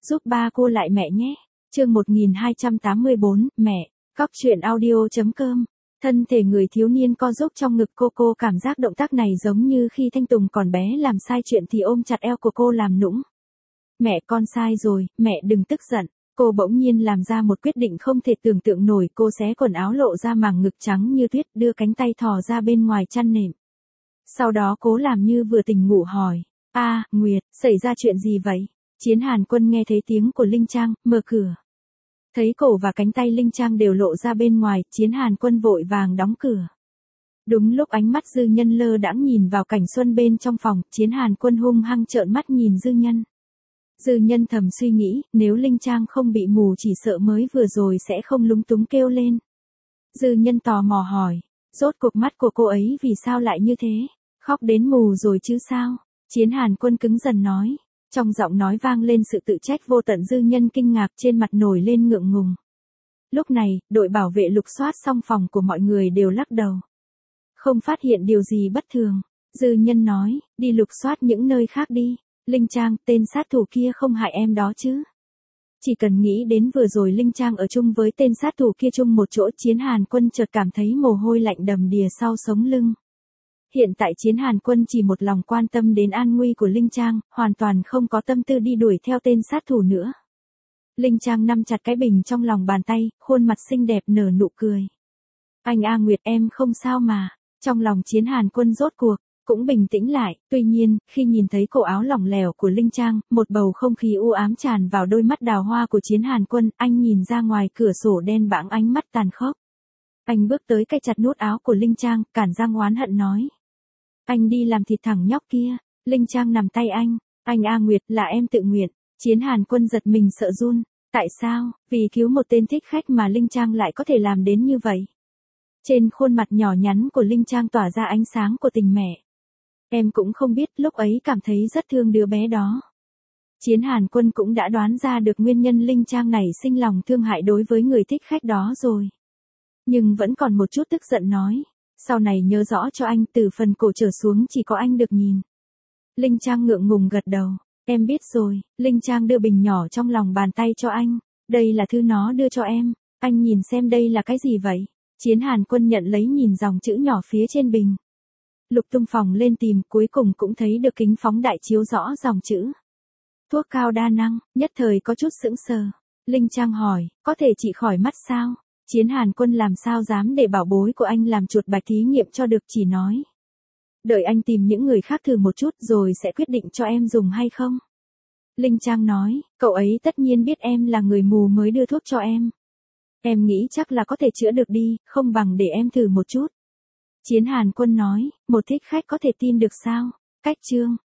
giúp ba cô lại mẹ nhé. Chương 1284, mẹ. Cóc truyện audio.com. Thân thể người thiếu niên co giúp trong ngực cô cảm giác động tác này giống như khi Thanh Tùng còn bé làm sai chuyện thì ôm chặt eo của cô làm nũng. Mẹ con sai rồi, mẹ đừng tức giận. Cô bỗng nhiên làm ra một quyết định không thể tưởng tượng nổi, cô xé quần áo lộ ra màng ngực trắng như tuyết, đưa cánh tay thò ra bên ngoài chăn nệm. Sau đó cố làm như vừa tỉnh ngủ hỏi, Nguyệt, xảy ra chuyện gì vậy? Chiến Hàn Quân nghe thấy tiếng của Linh Trang, mở cửa. Thấy cổ và cánh tay Linh Trang đều lộ ra bên ngoài, Chiến Hàn Quân vội vàng đóng cửa. Đúng lúc ánh mắt Dư Nhân lơ đãng nhìn vào cảnh xuân bên trong phòng, Chiến Hàn Quân hung hăng trợn mắt nhìn Dư Nhân. Dư Nhân thầm suy nghĩ, nếu Linh Trang không bị mù chỉ sợ mới vừa rồi sẽ không lúng túng kêu lên. Dư Nhân tò mò hỏi, rốt cuộc mắt của cô ấy vì sao lại như thế? Khóc đến mù rồi chứ sao? Chiến Hàn Quân cứng dần nói. Trong giọng nói vang lên sự tự trách vô tận. Dư Nhân kinh ngạc, trên mặt nổi lên ngượng ngùng. Lúc này, đội bảo vệ lục soát xong phòng của mọi người đều lắc đầu. Không phát hiện điều gì bất thường. Dư Nhân nói, đi lục soát những nơi khác đi. Linh Trang, tên sát thủ kia không hại em đó chứ? Chỉ cần nghĩ đến vừa rồi Linh Trang ở chung với tên sát thủ kia chung một chỗ, Chiến Hàn Quân chợt cảm thấy mồ hôi lạnh đầm đìa sau sống lưng. Hiện tại Chiến Hàn Quân chỉ một lòng quan tâm đến an nguy của Linh Trang, hoàn toàn không có tâm tư đi đuổi theo tên sát thủ nữa. Linh Trang nắm chặt cái bình trong lòng bàn tay, khuôn mặt xinh đẹp nở nụ cười. Anh Nguyệt, em không sao mà. Trong lòng Chiến Hàn Quân rốt cuộc cũng bình tĩnh lại, tuy nhiên, khi nhìn thấy cổ áo lỏng lẻo của Linh Trang, một bầu không khí u ám tràn vào đôi mắt đào hoa của Chiến Hàn Quân, anh nhìn ra ngoài cửa sổ đen bãng, ánh mắt tàn khốc. Anh bước tới cài chặt nút áo của Linh Trang, cản răng oán hận nói. Anh đi làm thịt thằng nhóc kia. Linh Trang nằm tay anh. Anh Nguyệt, là em tự nguyện. Chiến Hàn Quân giật mình sợ run. Tại sao? Vì cứu một tên thích khách mà Linh Trang lại có thể làm đến như vậy. Trên khuôn mặt nhỏ nhắn của Linh Trang tỏa ra ánh sáng của tình mẹ. Em cũng không biết, lúc ấy cảm thấy rất thương đứa bé đó. Chiến Hàn Quân cũng đã đoán ra được nguyên nhân Linh Trang này sinh lòng thương hại đối với người thích khách đó rồi. Nhưng vẫn còn một chút tức giận nói. Sau này nhớ rõ cho anh, từ phần cổ trở xuống chỉ có anh được nhìn. Linh Trang ngượng ngùng gật đầu. Em biết rồi. Linh Trang đưa bình nhỏ trong lòng bàn tay cho anh. Đây là thứ nó đưa cho em. Anh nhìn xem đây là cái gì vậy? Chiến Hàn Quân nhận lấy nhìn dòng chữ nhỏ phía trên bình. Lục tung phòng lên tìm, cuối cùng cũng thấy được kính phóng đại chiếu rõ dòng chữ. Thuốc cao đa năng, nhất thời có chút sững sờ. Linh Trang hỏi, có thể trị khỏi mắt sao? Chiến Hàn Quân làm sao dám để bảo bối của anh làm chuột bạch thí nghiệm cho được, chỉ nói. Đợi anh tìm những người khác thử một chút rồi sẽ quyết định cho em dùng hay không. Linh Trang nói, cậu ấy tất nhiên biết em là người mù mới đưa thuốc cho em. Em nghĩ chắc là có thể chữa được đi, không bằng để em thử một chút. Chiến Hàn Quân nói, một thích khách có thể tin được sao? Cách chương.